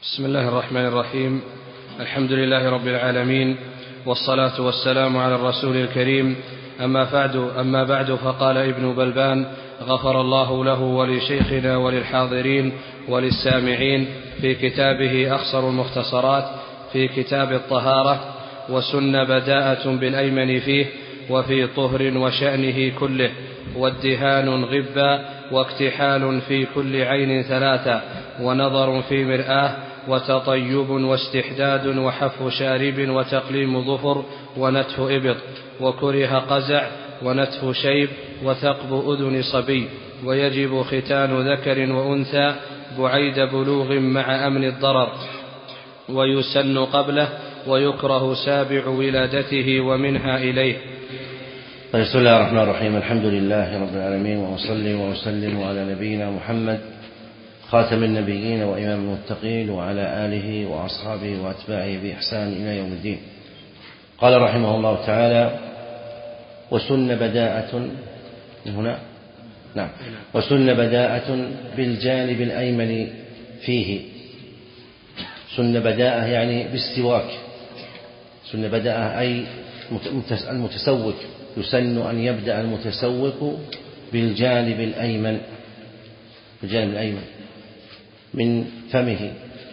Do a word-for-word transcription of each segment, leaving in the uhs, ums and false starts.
بسم الله الرحمن الرحيم. الحمد لله رب العالمين، والصلاة والسلام على الرسول الكريم. أما بعد أما بعد فقال ابن بلبان غفر الله له ولشيخنا وللحاضرين وللسامعين في كتابه أخصر المختصرات في كتاب الطهارة: وسن بداءة بالأيمن فيه، وفي طهر وشأنه كله، وادهان غبا، واكتحال في كل عين ثلاثة، ونظر في مرآة، وتطيب واستحداد، وحف شارب، وتقليم ظفر، ونتف إبط، وكره قزع، ونتف شيب، وثقب أذن صبي. ويجب ختان ذكر وأنثى بعيد بلوغ مع أمن الضرر، ويسن قبله، ويكره سابع ولادته ومنها إليه. بسم الله الرحمن الرحيم. الحمد لله رب العالمين، وأصلي وأسلم على نبينا محمد خاتم النبيين وإمام المتقين، وعلى آله وأصحابه وأتباعه بإحسان إلى يوم الدين. قال رحمه الله تعالى: وسن بداءة هنا نعم وسن بداءة بالجانب الأيمن فيه. سن بداءة يعني بالسواك. سن بداءة أي المتسوك، يسن أن يبدأ المتسوك بالجانب الأيمن بالجانب الأيمن من فمه،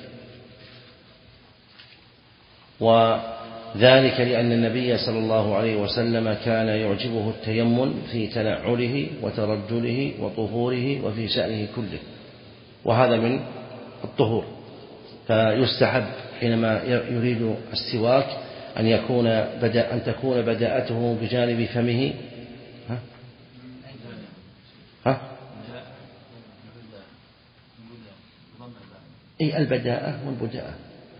وذلك لأن النبي صلى الله عليه وسلم كان يعجبه التيمم في تنعله وترجله وطهوره وفي شأنه كله، وهذا من الطهور. فيستحب حينما يريد السواك أن يكون بدأ أن تكون بداءته بجانب فمه. ها؟ ها؟ أي البداءة والبداءة.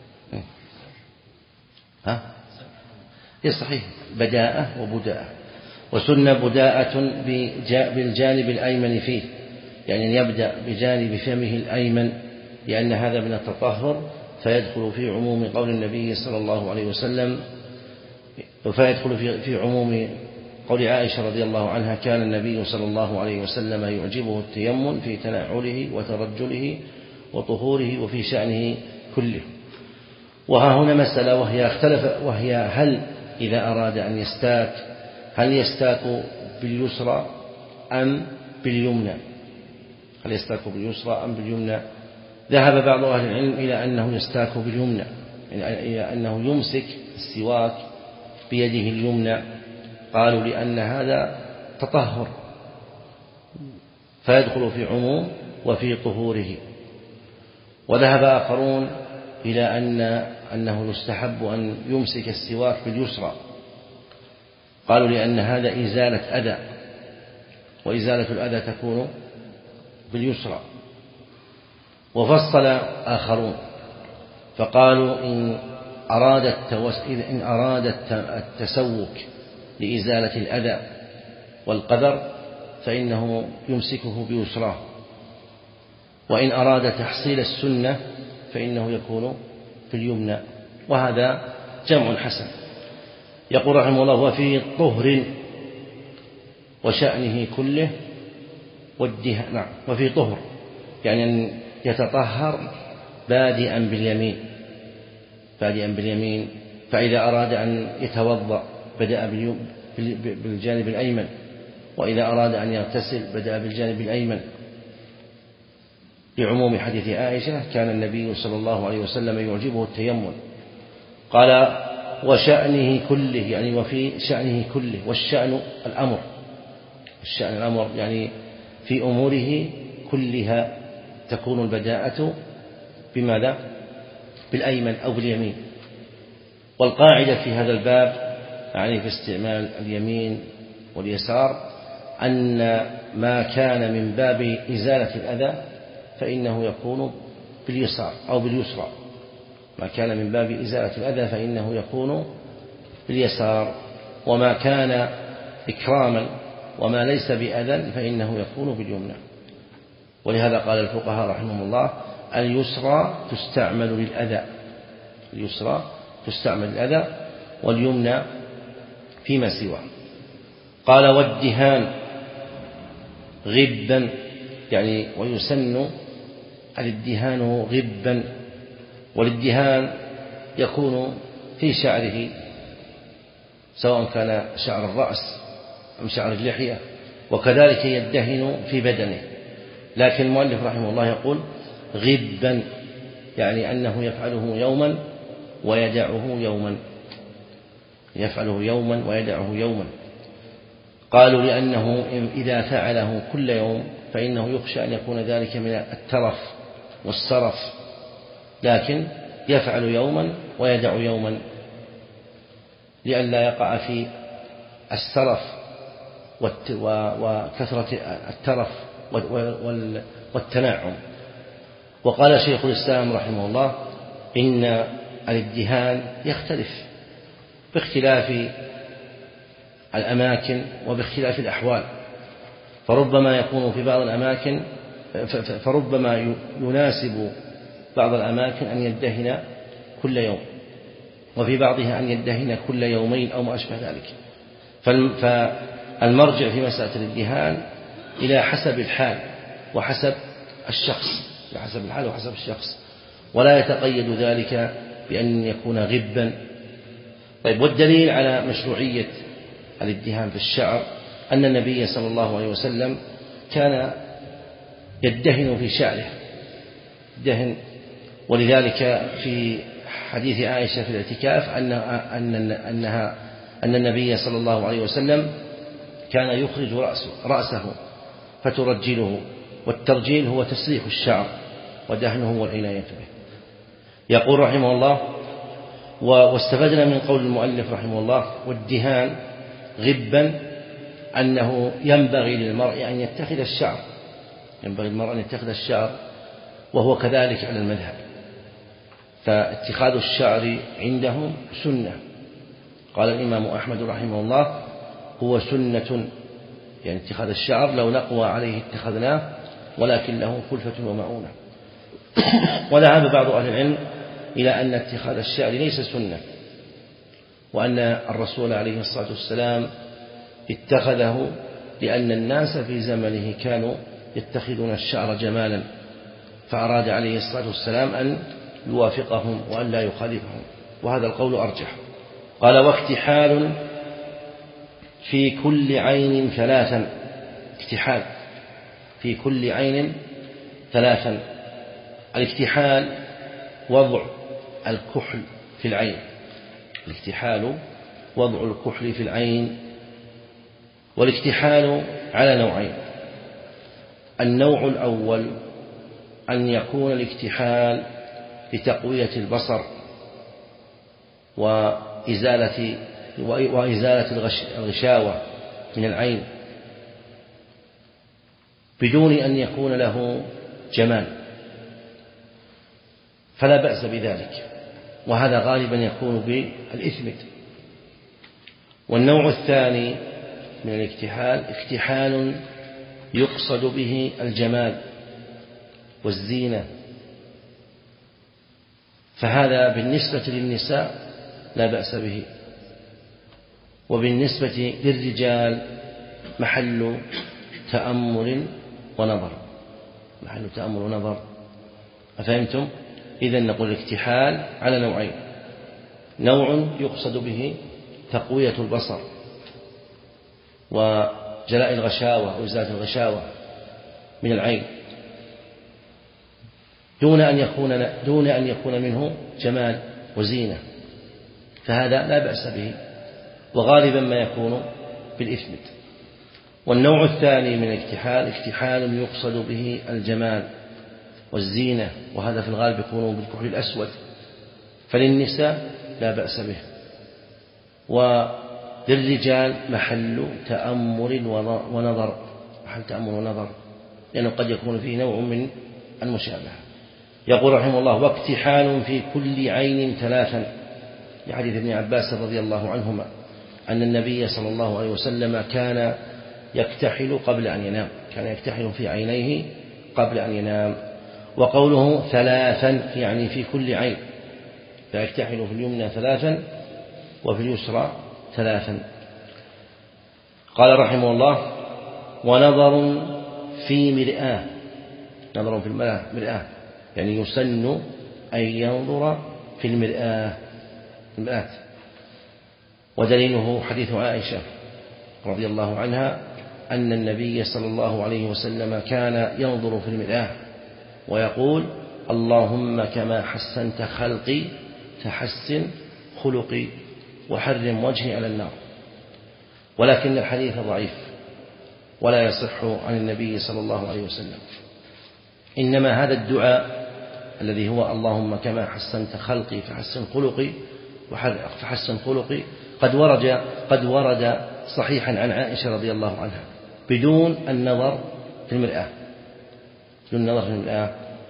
ها؟ إيه صحيح، بداءة وبداءة. وسن بداءة بالجانب الأيمن فيه، يعني أن يبدأ بجانب فمه الأيمن، لأن هذا من التطهر، فيدخل في عموم قول النبي صلى الله عليه وسلم فيدخل في في عموم قول عائشة رضي الله عنها: كان النبي صلى الله عليه وسلم يعجبه التيمم في تنعله وترجله وطهوره وفي شأنه كله. وها هنا مسألة، وهي اختلف وهي هل إذا أراد أن يستاك هل يستاك باليسرى أم باليمنى؟ هل يستاك باليسرى أم باليمنى؟ ذهب بعض أهل العلم إلى أنه يستاك باليمنى، إلى أنه يمسك السواك بيده اليمنى. قالوا لأن هذا تطهر فيدخل في عموم وفي طهوره. وذهب آخرون إلى أن أنه يستحب أن يمسك السواك باليسرى، قالوا لأن هذا إزالة أذى، وإزالة الأذى تكون باليسرى. وفصل آخرون فقالوا إن أراد التوس... إن أراد التسوك لإزالة الأذى والقدر فإنه يمسكه بيسراه، وإن أراد تحصيل السنة فإنه يكون في اليمنى، وهذا جمع حسن. يقول رحمه الله: وفي طهر وشأنه كله والدهان. نعم، وفي طهر يعني أن يتطهر بادئا باليمين بادئا باليمين فإذا أراد أن يتوضأ بدأ بالجانب الأيمن، وإذا أراد أن يغتسل بدأ بالجانب الأيمن، لعموم حديث عائشة: كان النبي صلى الله عليه وسلم يعجبه التيمم. قال: وشأنه كله، يعني وفي شأنه كله. والشأن الأمر الشأن الأمر يعني في أموره كلها تكون البداءة بماذا؟ بالأيمن أو باليمين. والقاعدة في هذا الباب يعني في استعمال اليمين واليسار أن ما كان من باب إزالة الأذى فإنه يكون باليسار أو باليسرى. ما كان من باب إزالة الأذى فإنه يكون باليسار، وما كان إكراما وما ليس بأذى فإنه يكون باليمنى. ولهذا قال الفقهاء رحمهم الله: اليسرى تستعمل للأذى اليسرى تستعمل للأذى واليمنى فيما سواه. قال: والدهان غبا، يعني ويسن الادهان غبا والادهان يكون في شعره سواء كان شعر الرأس أم شعر اللحية، وكذلك يدهن في بدنه. لكن المؤلف رحمه الله يقول غبا، يعني أنه يفعله يوما ويدعه يوما، يفعله يوما ويدعه يوما. قالوا لأنه إذا فعله كل يوم فإنه يخشى أن يكون ذلك من الترف والسرف، لكن يفعل يوما ويدع يوما لئلا يقع في السرف وكثرة الترف والتنعم. وقال شيخ الإسلام رحمه الله إن الادهان يختلف باختلاف الأماكن وباختلاف الأحوال، فربما يكون في بعض الأماكن فربما يناسب بعض الأماكن أن يدهن كل يوم، وفي بعضها أن يدهن كل يومين أو ما أشبه ذلك. فالمرجع في مسألة الادهان إلى حسب الحال وحسب الشخص، حسب الحال وحسب الشخص، ولا يتقيد ذلك بأن يكون غبا. طيب، والدليل على مشروعية الادهان في الشعر أن النبي صلى الله عليه وسلم كان يدهن في شعره دهن، ولذلك في حديث عائشة في الاعتكاف أن أن أنها أن النبي صلى الله عليه وسلم كان يخرج رأسه, رأسه فترجله، والترجيل هو تسريح الشعر ودهنه والعناية به. يقول رحمه الله: واستفدنا من قول المؤلف رحمه الله والدهان غبا أنه ينبغي للمرء أن يتخذ الشعر، ينبغي للمرء أن يتخذ الشعر، وهو كذلك على المذهب، فاتخاذ الشعر عندهم سنة. قال الإمام أحمد رحمه الله: هو سنة، يعني اتخاذ الشعر لو نقوى عليه اتخذناه، ولكن له كلفة ومعونة. وذهب بعض أهل العلم إلى أن اتخاذ الشعر ليس سنة، وأن الرسول عليه الصلاة والسلام اتخذه لأن الناس في زمنه كانوا يتخذون الشعر جمالا، فأراد عليه الصلاة والسلام أن يوافقهم وأن لا يخالفهم، وهذا القول أرجح. قال: واكتحال في كل عين ثلاثا، اكتحال في كل عين ثلاثا. الاكتحال وضع الكحل في العين، الاكتحال وضع الكحل في العين. والاكتحال على نوعين: النوع الأول أن يكون الاكتحال لتقوية البصر وإزالة وإزالة الغشاوة من العين بدون أن يكون له جمال، فلا بأس بذلك، وهذا غالبا يكون بالإثمت. والنوع الثاني من الاكتحال اكتحال يقصد به الجمال والزينة، فهذا بالنسبة للنساء لا بأس به، وبالنسبة للرجال محل تأمل ونظر، محل تأمل ونظر. أفهمتم؟ إذن نقول الاكتحال على نوعين: نوع يقصد به تقوية البصر وجلاء الغشاوة وإزالة الغشاوة من العين دون أن يكون دون أن يكون منه جمال وزينة، فهذا لا بأس به، وغالبا ما يكون بالإثمت. والنوع الثاني من الاكتحال اكتحال يقصد به الجمال والزينة، وهذا في الغالب يكون بالكحل الأسود، فللنساء لا بأس به، وللرجال محل تأمل ونظر، محل تأمل ونظر، لأنه قد يكون فيه نوع من المشابهة. يقول رحمه الله: واكتحال في كل عين ثلاثا، لحديث ابن عباس رضي الله عنهما أن النبي صلى الله عليه وسلم كان يكتحل قبل أن ينام، كان يكتحل في عينيه قبل أن ينام. وقوله ثلاثا يعني في كل عين، فيكتحل في اليمنى ثلاثا وفي اليسرى ثلاثا. قال رحمه الله: ونظر في مرآة، نظر في المرآة، يعني يسن أي ينظر في المرآة المرآة. ودليله حديث عائشة رضي الله عنها أن النبي صلى الله عليه وسلم كان ينظر في المرآة ويقول اللهم كما حسنت خلقي فحسن خلقي وحرم وجهي على النار. ولكن الحديث ضعيف ولا يصح عن النبي صلى الله عليه وسلم. إنما هذا الدعاء الذي هو اللهم كما حسنت خلقي فحسن خلقي فحسن خلقي قد ورد قد ورد صحيحا عن عائشة رضي الله عنها بدون النظر في المرآة بدون النظر في المرآة.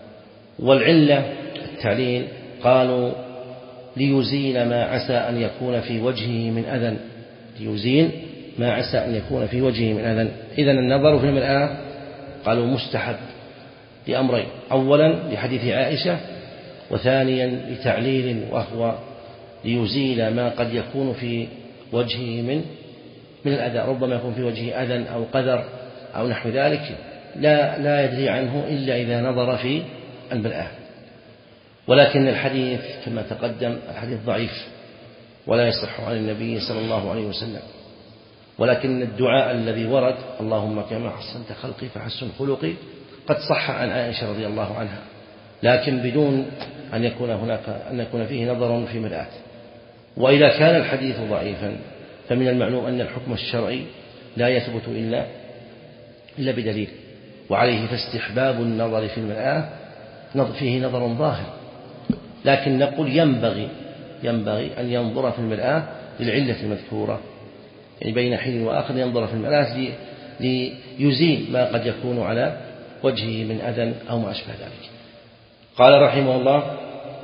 والعلة التعليل قالوا ليزيل ما عسى أن يكون في وجهه من أذى ليزيل ما عسى أن يكون في وجهه من أذى. إذن النظر في المرآة قالوا مستحب لأمرين: أولا لحديث عائشة، وثانيا لتعليل وهو ليزيل ما قد يكون في وجهه من من الأذى. ربما يكون في وجهه أذى أو قذر أو نحو ذلك لا لا يدري عنه إلا إذا نظر في المرآة. ولكن الحديث كما تقدم الحديث ضعيف ولا يصح عن النبي صلى الله عليه وسلم. ولكن الدعاء الذي ورد اللهم كما حسنت خلقي فحسن خلقي قد صح عن عائشة رضي الله عنها، لكن بدون أن يكون هناك أن يكون فيه نظر في مرآة. وإذا كان الحديث ضعيفا فمن المعلوم أن الحكم الشرعي لا يثبت إلا إلا بدليل، وعليه فاستحباب النظر في المرآة فيه نظر ظاهر. لكن نقول ينبغي ينبغي أن ينظر في المرآة للعلة المذكورة، يعني بين حين وآخر ينظر في المرآة ليزيل ما قد يكون على وجهه من أذى أو ما أشبه ذلك. قال رحمه الله: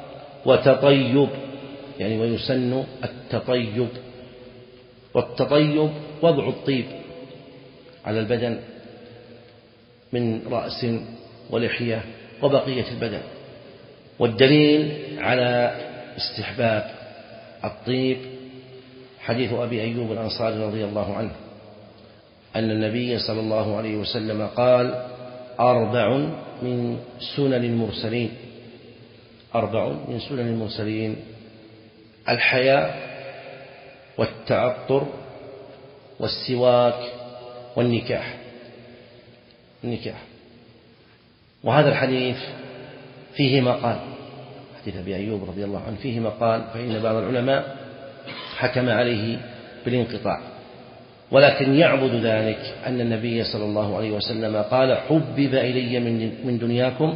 وتطيب، يعني ويسن التطيب. والتطيب وضع الطيب على البدن من رأس ولحية وبقية البدن. والدليل على استحباب الطيب حديث أبي أيوب الأنصاري رضي الله عنه أن النبي صلى الله عليه وسلم قال: أربع من سنن المرسلين أربع من سنن المرسلين الحياء والتعطر والسواك والنكاح النكاح. وهذا الحديث فيه مقال، حديث أبي أيوب رضي الله عنه فيه مقال، فإن بعض العلماء حكم عليه بالانقطاع، ولكن يعبد ذلك أن النبي صلى الله عليه وسلم قال: حبب إلي من دنياكم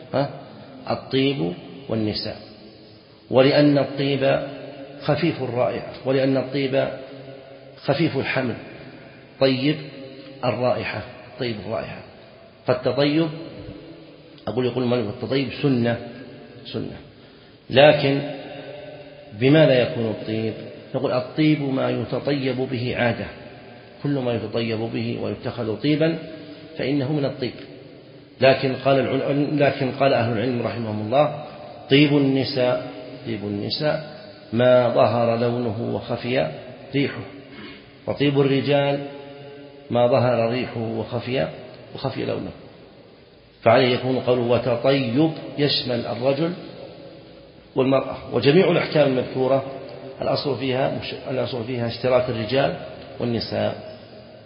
الطيب والنساء. ولأن الطيب خفيف الرائحة، ولأن الطيب خفيف الحمل، طيب الرائحة طيب الرائحة. فالتطيب أقول يقول المؤلف التطيب سنة سنة لكن بماذا يكون الطيب؟ نقول الطيب ما يتطيب به عادة، كل ما يتطيب به ويتخذ طيبا فإنه من الطيب. لكن قال العلم لكن قال أهل العلم رحمهم الله: طيب النساء طيب النساء ما ظهر لونه وخفي ريحه، وطيب الرجال ما ظهر ريحه وخفي وخفي لونه. فعليه يكون قول وتطيب يشمل الرجل والمرأة. وجميع الأحكام المذكورة الأصل فيها الأصل فيها اشتراك الرجال والنساء.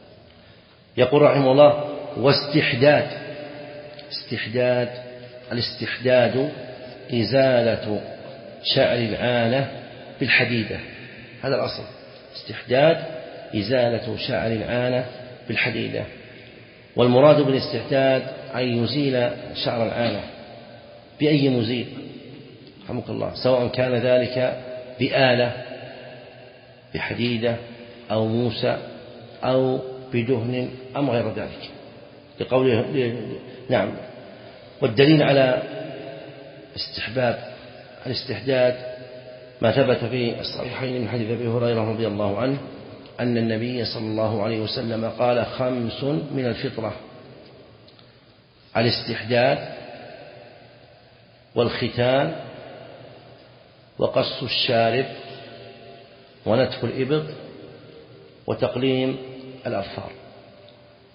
يقول رحمه الله: واستحداد استحداد الاستحداد إزالة شعر العانة بالحديدة. هذا الأصل، استحداد إزالة شعر العانة بالحديدة. والمراد بالاستحداد أن يزيل شعر العانة بأي مزيل رحمك الله، سواء كان ذلك بآلة بحديدة أو موسى أو بدهن أم غير ذلك لقوله نعم. والدليل على استحباب الاستحداد ما ثبت في الصحيحين من حديث أبي هريرة رضي الله عنه أن النبي صلى الله عليه وسلم قال: خمس من الفطرة: الاستحداد والختان وقص الشارب ونتف الإبط وتقليم الأظفار.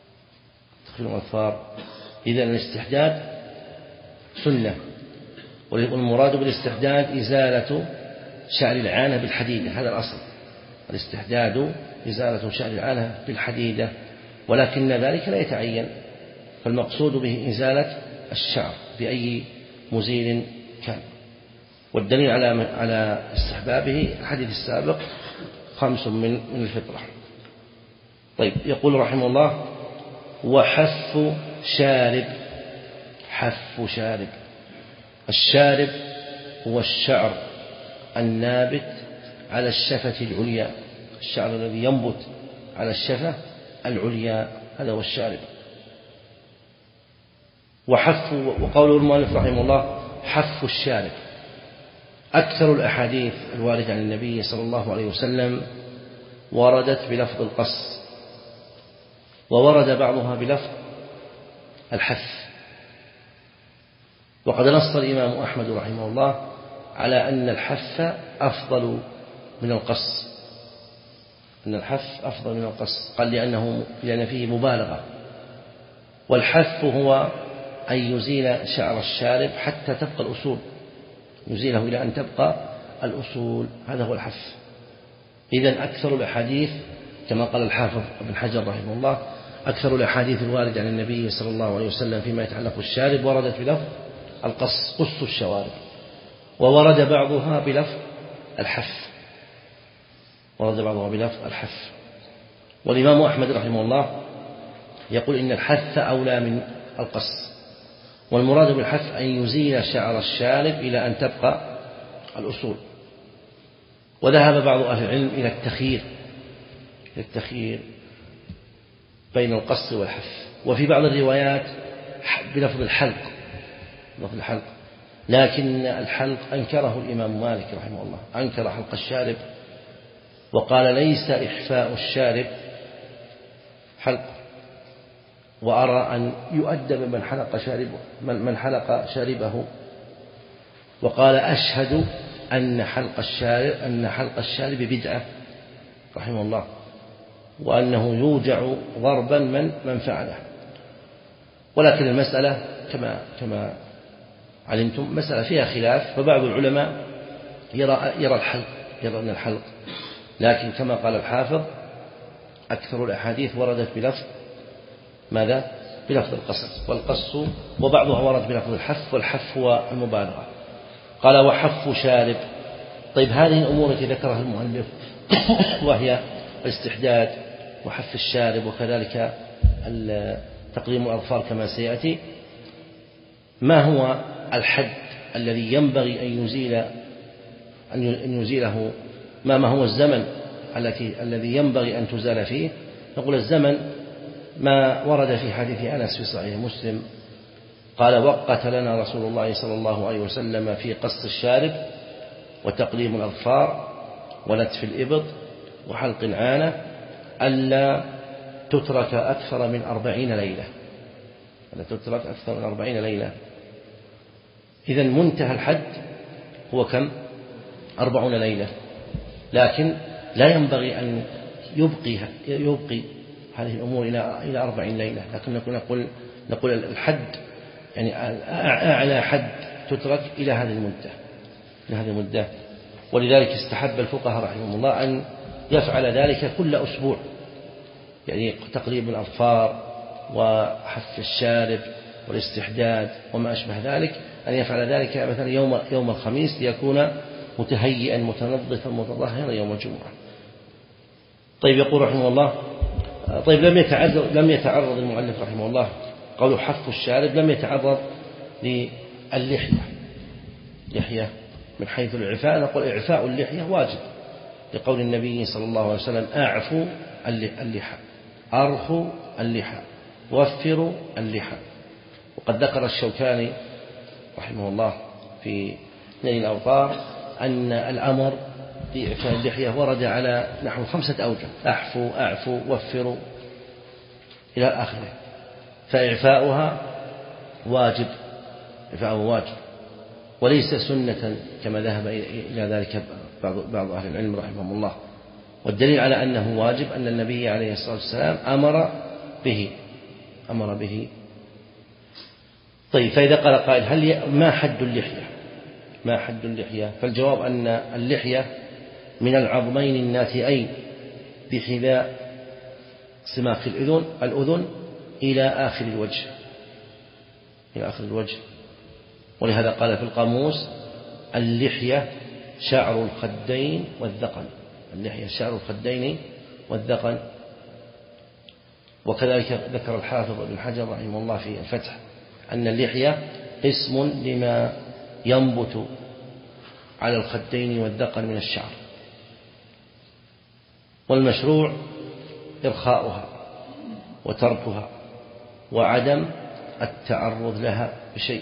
تقليم الأظفار. إذن الاستحداد سنة، والمراد بالاستحداد إزالة شعر العانة بالحديدة، هذا الأصل، الاستحداد إزالة شعر العانة بالحديدة، ولكن ذلك لا يتعين، فالمقصود به إزالة الشعر بأي مزيل كان. والدليل على على استحبابه الحديث السابق خمس من من الفطرة. طيب، يقول رحمه الله: وحف شارب. حف شارب، الشارب هو الشعر النابت على الشفة العليا، الشعر الذي ينبت على الشفة العليا، هذا هو الشارب. وحف، وقوله المؤلف رحمه الله حف الشارب، أكثر الأحاديث الواردة عن النبي صلى الله عليه وسلم وردت بلفظ القص، وورد بعضها بلفظ الحث. وقد نص الإمام أحمد رحمه الله على أن الحث أفضل من القص، أن الحث أفضل من القص، قال لأنه لأن فيه مبالغة. والحث هو أن يزيل شعر الشارب حتى تبقى الأصول، يزيله إلى أن تبقى الأصول، هذا هو الحث. إذن أكثر الأحاديث كما قال الحافظ ابن حجر رحمه الله: أكثر الأحاديث الواردة عن النبي صلى الله عليه وسلم فيما يتعلق بالشارب وردت بلفظ القص، قص الشوارب، وورد بعضها بلفظ الحث، ورد بعضها بلفظ الحث. والإمام أحمد رحمه الله يقول إن الحث أولى من القص، والمراد بالحث أن يزيل شعر الشارب إلى أن تبقى الأصول. وذهب بعض أهل العلم إلى التخيير، إلى التخيير بين القص والحث، وفي بعض الروايات بلفظ الحلق، بلفظ الحلق، لكن الحلق أنكره الإمام مالك رحمه الله، أنكر حلق الشارب وقال: ليس إحفاء الشارب حلق، وأرى أن يؤدب من حلق شاربه من حلق شاربه، وقال: أشهد أن حلق الشارب أن حلق الشارب بدعة رحمه الله، وأنه يوجع ضربا من من فعله. ولكن المسألة كما كما علمتم مسألة فيها خلاف، فبعض العلماء يرى يرى الحلق، يرى أن الحلق، لكن كما قال الحافظ أكثر الأحاديث وردت بلفظ ماذا؟ بلفظ القص، والقص وبعضها ورد بلفظ الحف، والحف هو المبالغة. قال: وحف شارب. طيب، هذه الأمور التي ذكرها المؤلف وهي الاستحداد وحف الشارب وكذلك تقليم الأظفار كما سيأتي، ما هو الحد الذي ينبغي أن يزيل أن يزيله؟ ما ما هو الزمن التي الذي ينبغي أن تزال فيه؟ نقول الزمن ما ورد في حديث أنس في صحيح مسلم قال: وقت لنا رسول الله صلى الله عليه وسلم في قص الشارب وتقليم الأظفار ونتف الإبط وحلق العانة ألا تترك أكثر من أربعين ليلة، ألا تترك أكثر من أربعين ليلة. إذن منتهى الحد هو كم؟ أربعون ليلة، لكن لا ينبغي أن يبقي يبقي هذه الأمور إلى إلى أربعين ليلة، لكن نقول نقول الحد يعني أعلى حد تترك إلى هذه المدة، إلى هذه المدة. ولذلك استحب الفقهاء رحمهم الله أن يفعل ذلك كل أسبوع، يعني تقليم الأظفار وحف الشارب والاستحداد وما أشبه ذلك، أن يفعل ذلك مثلا يوم يوم الخميس ليكون متهيئا متنظفا متطهرا يوم الجمعة. طيب، يقول رحمه الله: طيب، لم يتعرض لم يتعرض المؤلف رحمه الله قوله حف الشارب، لم يتعرض للحية، لحية من حيث الإعفاء، نقول إعفاء اللحية واجب لقول النبي صلى الله عليه وسلم: أعفوا اللحى، أرخوا اللحى، وفروا اللحى. وقد ذكر الشوكاني رحمه الله في نيل الأوطار أن الأمر بإعفاء اللحية ورد على نحو خمسة أوجه: أحفوا، أعفوا، وفروا إلى آخره، فإعفاؤها واجب، إعفاؤه واجب وليس سنة كما ذهب إلى ذلك بعض بعض أهل العلم رحمهم الله. والدليل على أنه واجب أن النبي عليه الصلاة والسلام أمر به أمر به طيب، فإذا قال قائل: هل ما حد اللحية؟ ما حد اللحية؟ فالجواب أن اللحية من العظمين الناتئين بحذاء سماخ الأذن الأذن إلى آخر الوجه إلى آخر الوجه ولهذا قال في القاموس اللحية شعر الخدين والذقن، اللحية شعر الخدين والذقن. وكذلك ذكر الحافظ ابن حجر رحمه الله في الفتح أن اللحية قسم لما ينبت على الخدين والذقن من الشعر، والمشروع إرخاؤها وتركها وعدم التعرض لها بشيء.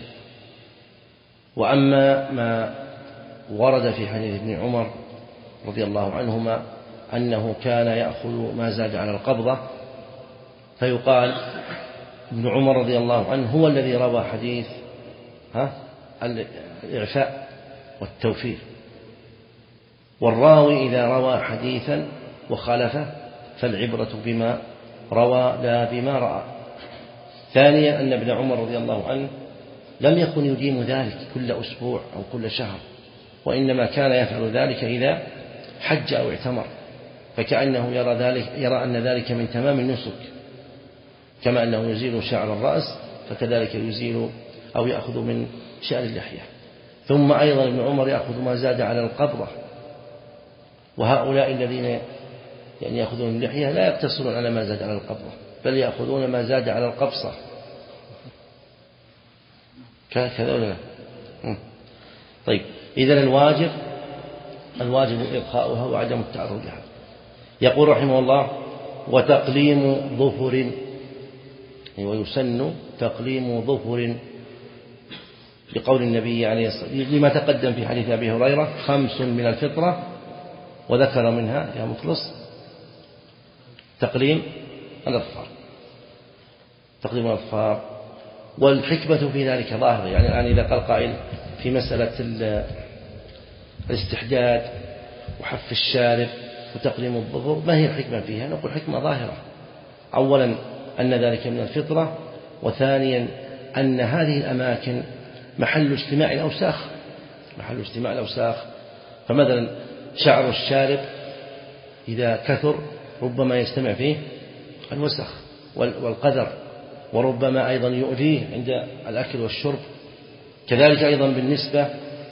وأما ما ورد في حديث ابن عمر رضي الله عنهما أنه كان يأخذ ما زاد على القبضة، فيقال ابن عمر رضي الله عنه هو الذي روى حديث ها الإعفاء والتوفير، والراوي إذا روى حديثا وخالفه فالعبرة بما روى لا بما رأى. ثانيا أن ابن عمر رضي الله عنه لم يكن يديم ذلك كل أسبوع أو كل شهر، وإنما كان يفعل ذلك إذا حج أو اعتمر، فكأنه يرى ذلك يرى أن ذلك من تمام النسك، كما أنه يزيل شعر الرأس فكذلك يزيل أو يأخذ من شعر اللحية. ثم أيضا ابن عمر يأخذ ما زاد على القبضة، وهؤلاء الذين يعني يأخذون اللحية لا يقتصرون على ما زاد على القبضة، بل يأخذون ما زاد على القبصة كذا ولا لا؟ طيب، إذن الواجب الواجب إبقاؤها وعدم التعرض لها. يقول رحمه الله وتقليم ظفر، ويسن تقليم ظفر بقول النبي عليه الصلاة والسلام لما تقدم في حديث أبي هريرة خمس من الفطرة، وذكر منها يا مخلص تقليم الأظفار تقليم الأظفار والحكمة في ذلك ظاهرة. يعني الآن إذا قال قائل في مسألة الاستحداد وحف الشارب وتقليم الظفر ما هي الحكمة فيها؟ نقول حكمة ظاهرة. أولا أن ذلك من الفطرة، وثانيا أن هذه الأماكن محل اجتماع الأوساخ محل اجتماع الأوساخ فمثلا شعر الشارب إذا كثر ربما يجتمع فيه الوسخ والقذر، وربما أيضا يؤذيه عند الأكل والشرب. كذلك أيضا بالنسبة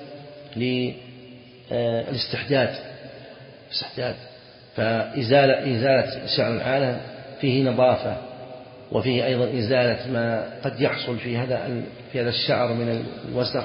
للاستحداد الاستحداد فإزالة إزالة شعر العانة فيه نظافة، وفيه أيضا إزالة ما قد يحصل في هذا في هذا الشعر من الوسخ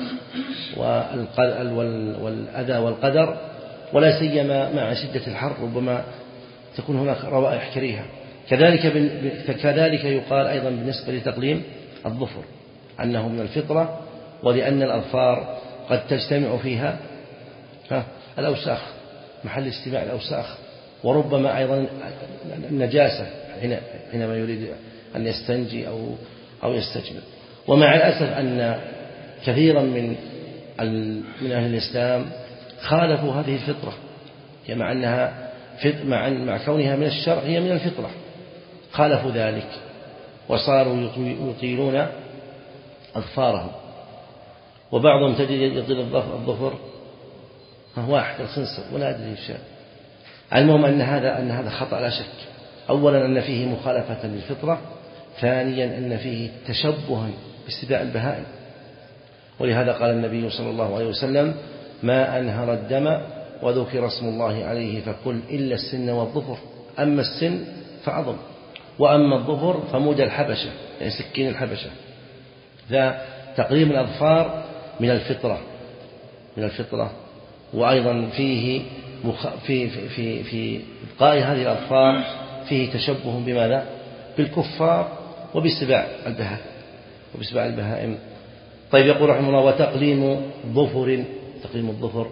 والأذى والقدر، ولا سيما مع شدة الحر ربما تكون هناك روائح كريهة. كذلك كذلك يقال أيضا بالنسبة لتقليم الظفر أنه من الفطرة، ولأن الأظفار قد تجتمع فيها الأوساخ محل اجتماع الأوساخ، وربما أيضا النجاسة حينما يريد أن يستنجي أو أو يستجمل. ومع الأسف أن كثيرا من من أهل الإسلام خالفوا هذه الفطرة، مع أنها مع مع كونها من الشرع هي من الفطرة، خالفوا ذلك وصاروا يطيلون أظفارهم، وبعضهم تجد يطيل الظفر واحد الخنصر ولا أدري إيش. المهم أن هذا أن هذا خطأ لا شك. أولا أن فيه مخالفة للفطرة، ثانيا أن فيه تشبها باستباع البهائم، ولهذا قال النبي صلى الله عليه وسلم ما أنهر الدم وذكر اسم الله عليه فكل إلا السن والظفر، أما السن فعظم، وأما الظفر فمود الحبشة يعني سكين الحبشة. ذا تقليم الأظفار من الفطرة من الفطرة وأيضا فيه في في في في إبقاء هذه الأظفار فيه تشبه بماذا؟ بالكفار وبسباع البهائم وبسباع البهائم. طيب، يقول رحمه الله وتقليم ظفر تقليم الظفر.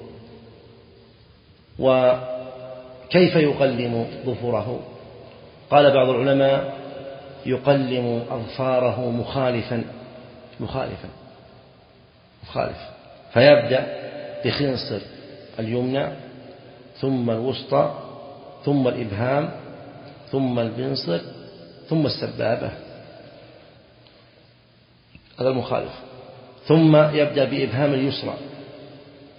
وكيف يقلم ظفره؟ قال بعض العلماء يقلم أظفاره مخالفا مخالفا مخالف فيبدأ بخنصر اليمنى ثم الوسطى ثم الإبهام ثم البنصر ثم السبابة، هذا المخالف. ثم يبدأ بإبهام اليسرى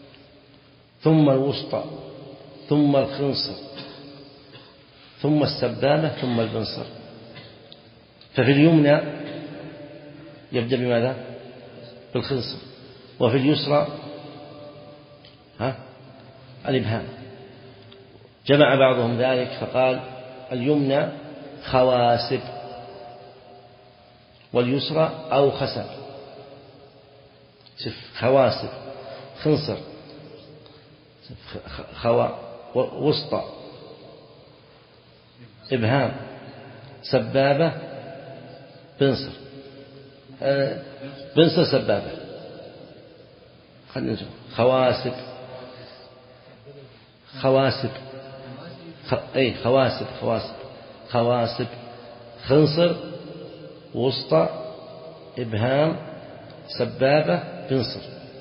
ثم الوسطى ثم الخنصر ثم السبابة ثم البنصر. ففي اليمنى يبدأ بماذا؟ بالخنصر، وفي اليسرى ها الإبهام. جمع بعضهم ذلك فقال اليمنى خواسب واليسرى أو خسب. خواسب خنصر خوا وسطى إبهام سبابة بنصر بنصر سبابة. خلنا نشوف خواسب خواسب خ... أي خواسب خواسب خواسب خنصر وسطى إبهام سبابة بنصر.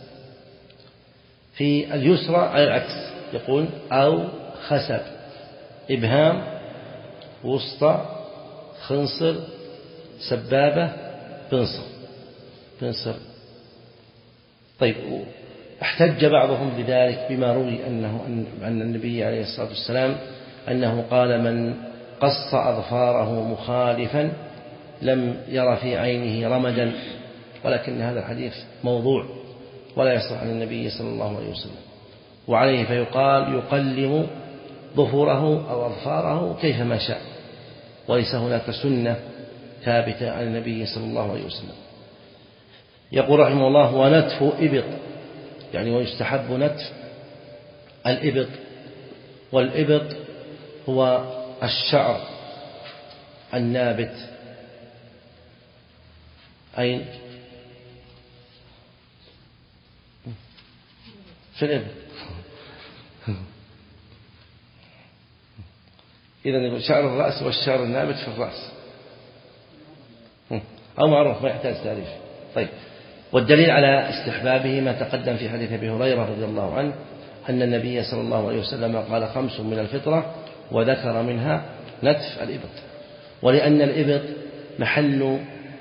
في اليسرى على العكس يقول أو خسب إبهام وسطى خنصر سبابة بنصر بنصر. طيب احتج بعضهم بذلك بما روي أنه أن النبي عليه الصلاة والسلام أنه قال من قص أظفاره مخالفا لم ير في عينه رمدا، ولكن هذا الحديث موضوع ولا يصح عن النبي صلى الله عليه وسلم. وعليه فيقال يقلم ظفره أو أظفاره كيفما شاء، وليس هناك سنة ثابتة عن النبي صلى الله عليه وسلم. يقول رحمه الله ونتف إبط، يعني ويستحب نتف الإبط. والإبط هو الشعر النابت أين في الإبط. إذن شعر الرأس والشعر النابت في الرأس، أو معروف ما يحتاج تعريف. طيب، والدليل على استحبابه ما تقدم في حديث أبي هريرة رضي الله عنه أن النبي صلى الله عليه وسلم قال خمس من الفطرة وذكر منها نتف الإبط. ولأن الإبط محل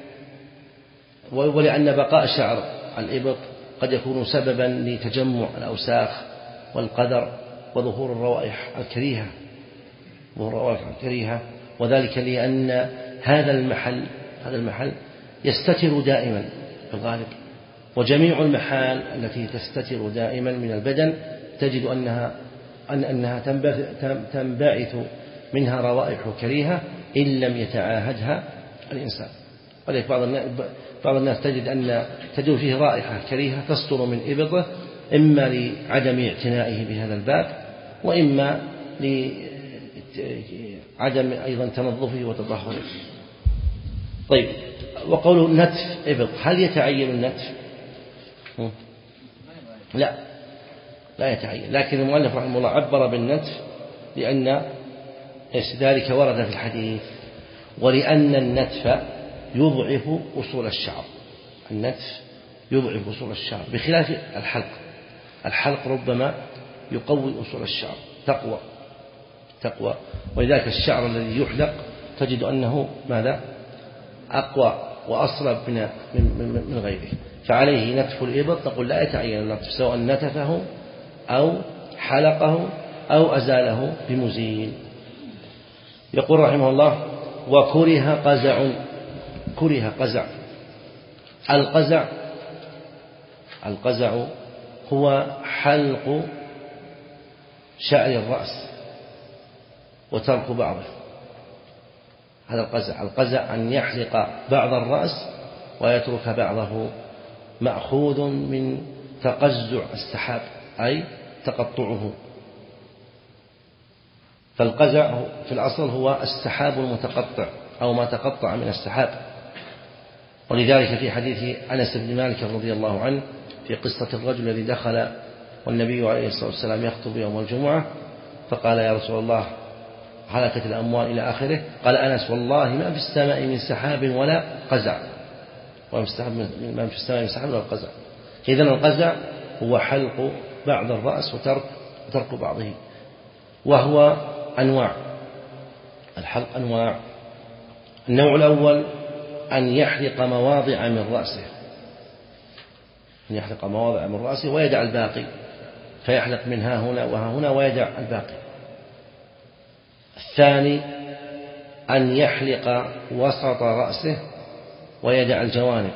ولأن بقاء شعر الإبط قد يكون سببا لتجمع الأوساخ والقدر وظهور الروائح الكريهة ظهور الروائح الكريهة وذلك لأن هذا المحل هذا المحل يستتر دائما في الغالب، وجميع المحال التي تستتر دائما من البدن تجد أنها أن أنها تنبعث منها روائح كريهة إن لم يتعاهدها الإنسان. ولذلك بعض الناس تجد أن تدور فيه رائحة كريهة تصدر من إبطه، إما لعدم اعتنائه بهذا الباب، وإما لعدم أيضا تنظفه وتطهره. طيب، وقوله نتف إبط، هل يتعين النتف؟ لا لا يتعين، لكن المؤلف رحمه الله عبر بالنتف لأن ذلك ورد في الحديث، ولأن النتف يضعف أصول الشعر. النتف يضعف أصول الشعر بخلاف الحلق. الحلق ربما يقوي أصول الشعر تقوى تقوى ولذلك الشعر الذي يحلق تجد أنه ماذا؟ أقوى وأصلب من من غيره. فعليه نتف الإبط نقول لا يتعين النتف، سواء نتفه أو حلقه أو أزاله بمزيل. يقول رحمه الله وكره قزع. كره قزع. القزع القزع هو حلق شعر الرأس وترك بعضه. هذا القزع. القزع أن يحلق بعض الرأس ويترك بعضه، مأخوذ من تقزع السحاب أي تقطعه. فالقزع في الأصل هو السحاب المتقطع أو ما تقطع من السحاب. ولذلك في حديث أنس بن مالك رضي الله عنه في قصة الرجل الذي دخل والنبي عليه الصلاة والسلام يخطب يوم الجمعة فقال يا رسول الله هلكت الأموال إلى آخره، قال أنس والله ما في السماء من سحاب ولا قزع، وما في السماء من سحاب ولا قزع. إذن القزع هو حلق بعض الرأس وترك وترك بعضه. وهو أنواع. الحلق أنواع. النوع الأول أن يحلق مواضع من رأسه، أن يحلق مواضع من رأسه ويدع الباقي. فيحلق من ها هنا وها هنا ويدع الباقي. الثاني أن يحلق وسط رأسه ويدع الجوانب،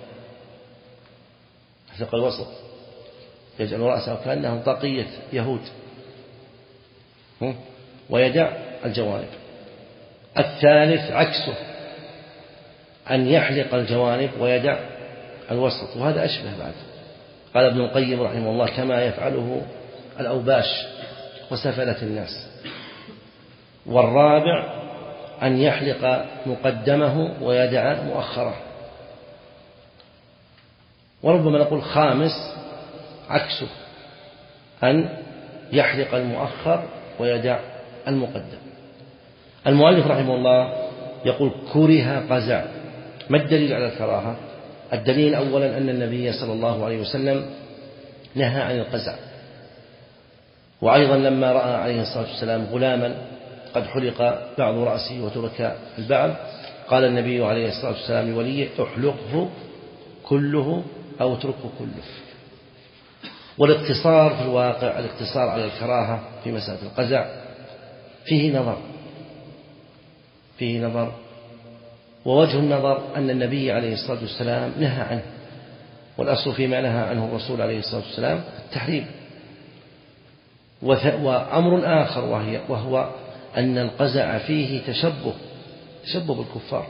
يحلق الوسط يجعل رأسه كأنه طاقية يهود ويدع الجوانب. الثالث عكسه، أن يحلق الجوانب ويدع الوسط، وهذا أشبه بعد. قال ابن القيم رحمه الله كما يفعله الأوباش وسفلة الناس. والرابع أن يحلق مقدمه ويدع مؤخره. وربما نقول خامس عكسه، أن يحلق المؤخر ويدع المقدم. المؤلف رحمه الله يقول كره قزع. ما الدليل على الكراهة؟ الدليل أولا أن النبي صلى الله عليه وسلم نهى عن القزع، وأيضا لما رأى عليه الصلاة والسلام غلاما قد حلق بعض رأسه وترك البعض قال النبي عليه الصلاة والسلام لوليه احلقه كله أو اتركه كله. والاقتصار في الواقع، الاقتصار على الكراهة في مسألة القزع فيه نظر فيه نظر ووجه النظر أن النبي عليه الصلاة والسلام نهى عنه، والأصل فيما نهى عنه الرسول عليه الصلاة والسلام التحريم. وأمر آخر وهي وهو أن القزع فيه تشبه تشبه بالكفار،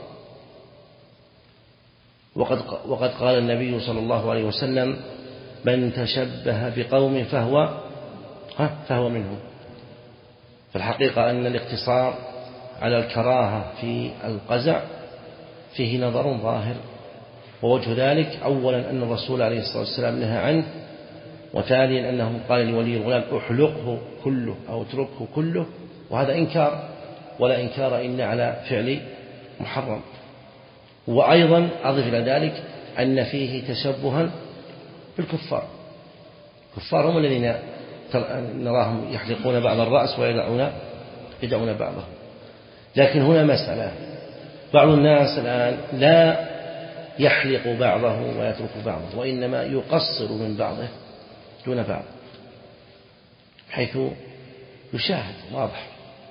وقد وقد قال النبي صلى الله عليه وسلم من تشبه بقوم فهو فهو منهم. فالحقيقة أن الاقتصار على الكراهة في القزع فيه نظر ظاهر، ووجه ذلك أولا أن الرسول عليه الصلاة والسلام نهى عنه، وثانيا أنه قال لولي الغلام احلقه كله أو اتركه كله، وهذا إنكار، ولا إنكار إن على فعل محرم. وأيضا أضف إلى ذلك أن فيه تشبها بالكفار. الكفار هم الذين نراهم يحلقون بعض الرأس ويدعون يدعون بعضه. لكن هنا مسألة، بعض الناس الآن لا يحلق بعضه ويترك بعضه، وإنما يقصر من بعضه دون بعض، حيث يشاهد واضح.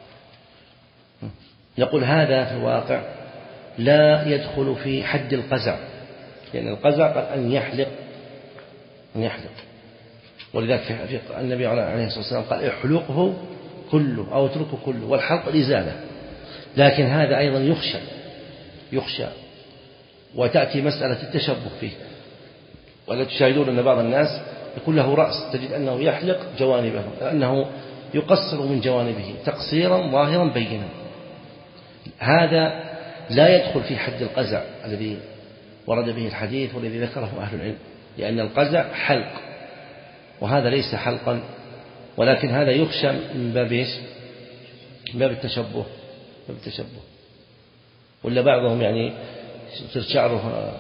يقول هذا في الواقع لا يدخل في حد القزع، لأن القزع قد أن يحلق أن يحلق ولذلك في النبي عليه الصلاة والسلام قال احلقه كله أو اتركه كله، والحلق الإزالة. لكن هذا أيضا يخشى يخشى وتأتي مسألة التشبه فيه، ولا تشاهدون أن بعض الناس يكون له رأس تجد أنه يحلق جوانبه، أنه يقصر من جوانبه تقصيرا ظاهرا بينا. هذا لا يدخل في حد القزع الذي ورد به الحديث والذي ذكره أهل العلم، لأن القزع حلق وهذا ليس حلقا، ولكن هذا يخشى من باب ايش؟ من باب التشبه باب التشبه ولا بعضهم يعني يصير شعره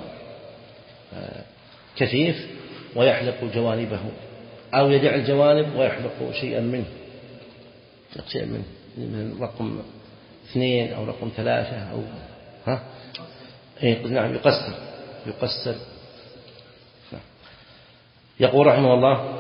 كثيف ويحلق جوانبه، أو يدع الجوانب ويحلق شيئا منه شيئا منه من رقم اثنين أو رقم ثلاثة أو ها إيه نعم يقصر يقصر نعم. يقول رحمه الله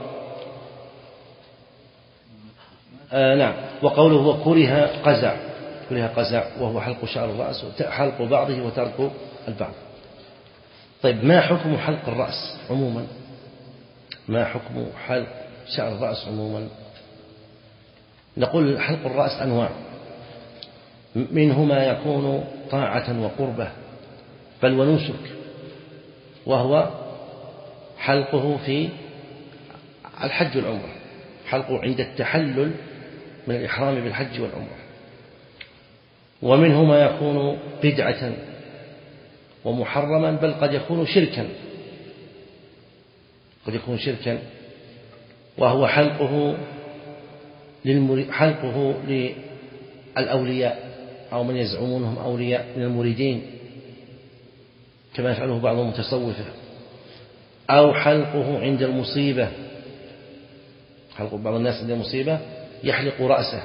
آه نعم وقوله وكره قزع كره قزع وهو حلق شعر الرأس حلق بعضه وترك البعض. طيب ما حكم حلق الرأس عموما؟ ما حكم حلق شعر الرأس عموما؟ نقول حلق الرأس أنواع، منه ما يكون طاعة وقربة بل ونسك، وهو حلقه في الحج والعمرة، حلقه عند التحلل من الإحرام بالحج والعمرة. ومنه ما يكون بدعة ومحرما بل قد يكون شركا قد يكون شركا وهو حلقه حلقه للأولياء أو من يزعمونهم أولياء من المريدين كما يفعله بعض المتصوفة، أو حلقه عند المصيبة، حلق بعض الناس عند المصيبة يحلق رأسه.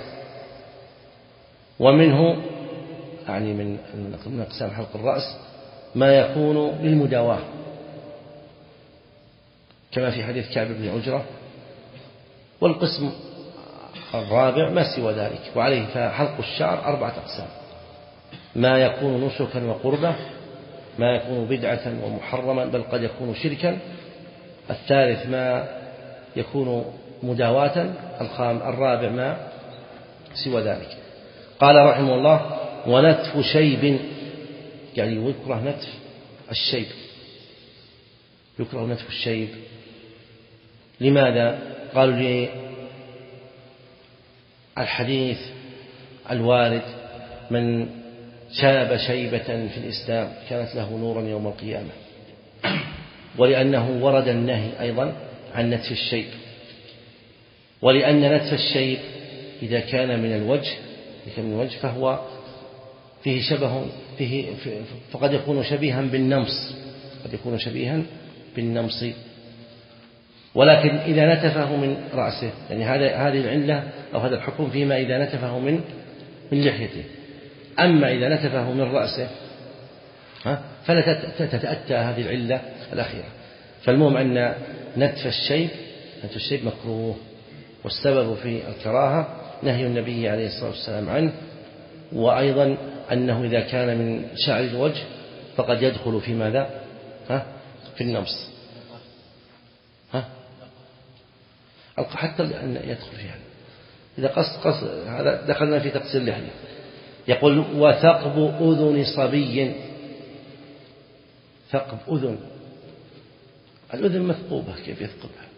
ومنه يعني من أقسام حلق الرأس ما يكون للمداواة كما في حديث كعب بن عجرة والقسم الرابع ما سوى ذلك، وعليه فحلق الشعر أربعة أقسام: ما يكون نسكا وقربة، ما يكون بدعة ومحرما بل قد يكون شركا، الثالث ما يكون مداواة، الخام الرابع ما سوى ذلك. قال رحمه الله: ونتف شيب، يعني يكره نتف الشيب، يكره نتف الشيب. لماذا؟ قالوا لي الحديث الوارد: من شاب شيبة في الإسلام كانت له نورا يوم القيامة، ولأنه ورد النهي أيضا عن نتف الشيب، ولأن نتف الشيب إذا كان من الوجه من الوجه فهو فيه شبه فيه فقد يكون شبيها بالنمص، قد يكون شبيها بالنمص. ولكن إذا نتفه من رأسه، يعني هذا هذه العلة أو هذا الحكم فيما إذا نتفه من من لحيته. أما إذا نتفه من رأسه فلا تتأتى هذه العلة الأخيرة. فالمهم أن نتف الشيب نتف الشيب مكروه، والسبب في الكراهة نهي النبي عليه الصلاة والسلام عنه، وأيضا أنه إذا كان من شعر الوجه فقد يدخل في ماذا؟ ها؟ في النمص. ها؟ حتى أن يدخل فيها إذا قص قص هذا دخلنا في تقصير اللحية. يقول: وثقب أذن صبي. ثقب أذن، الأذن مثقوبة، كيف يثقبها؟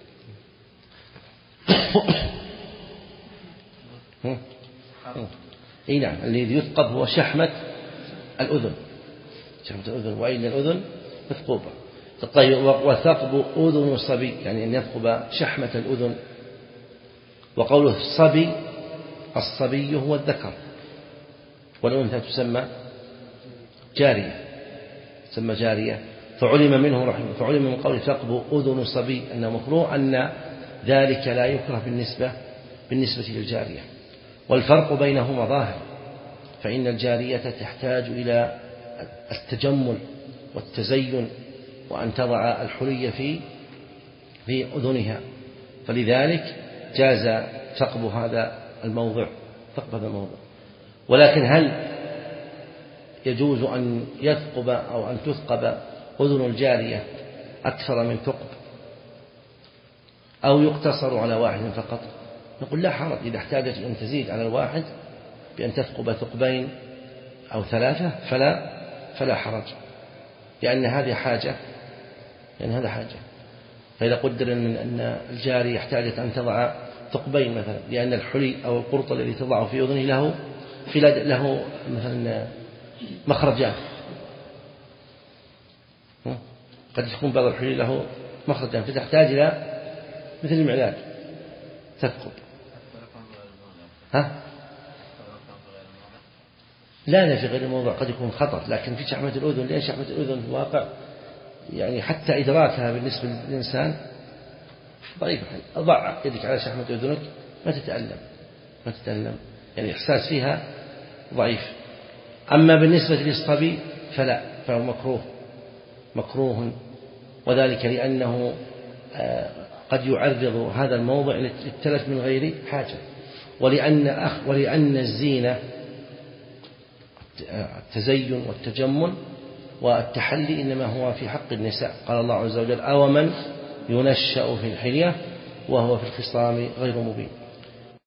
اي نعم، الذي يثقب هو شحمة الأذن، شحمة الأذن، وإن الأذن مثقوبة. طيب، وثقب أذن صبي يعني أن يثقب شحمة الأذن. وقوله الصبي، الصبي هو الذكر، والأنثى تسمى جارية، تسمى جارية. فعلم منه رحمه فعلم من قول ثقب أذن صبي أنه مكروه، أن ذلك لا يكره بالنسبة بالنسبة للجارية. والفرق بينهما ظاهر، فإن الجارية تحتاج إلى التجمل والتزين وأن تضع الحلي في في أذنها، فلذلك جاز ثقب هذا الموضع ثقب هذا الموضع. ولكن هل يجوز أن يثقب أو أن تثقب أذن الجارية أكثر من ثقب، أو يقتصر على واحد فقط؟ نقول لا حرج إذا احتاجت أن تزيد على الواحد بأن تثقب ثقبين أو ثلاثة فلا فلا حرج، لأن هذه حاجة لأن هذا حاجة. فإذا قدر أن الجارية احتاجت أن تضع ثقبين مثلا، لأن الحلي أو القرط الذي تضعه في أذنه له في له مثلا مخرجان، قد يكون بعض الحلي له مخرجان، فتحتاج إلى مثل المعلاج تثقب. ها؟ لا لا في غير الموضوع قد يكون خطر، لكن في شحمة الأذن، لأن شحمة الأذن في الواقع يعني حتى إدراكها بالنسبة للإنسان ضعيف. ضع يدك على شحمة أذنك ما تتألم ما تتألم يعني إحساس فيها ضعيف. أما بالنسبة للصبي فلا، فهو مكروه مكروه وذلك لأنه قد يعرض هذا الموضع للتلف من غير حاجة، ولأن أخ ولأن الزينة التزين والتجمل والتحلي إنما هو في حق النساء. قال الله عز وجل: أومن ينشأ في الحلية وهو في الخصام غير مبين.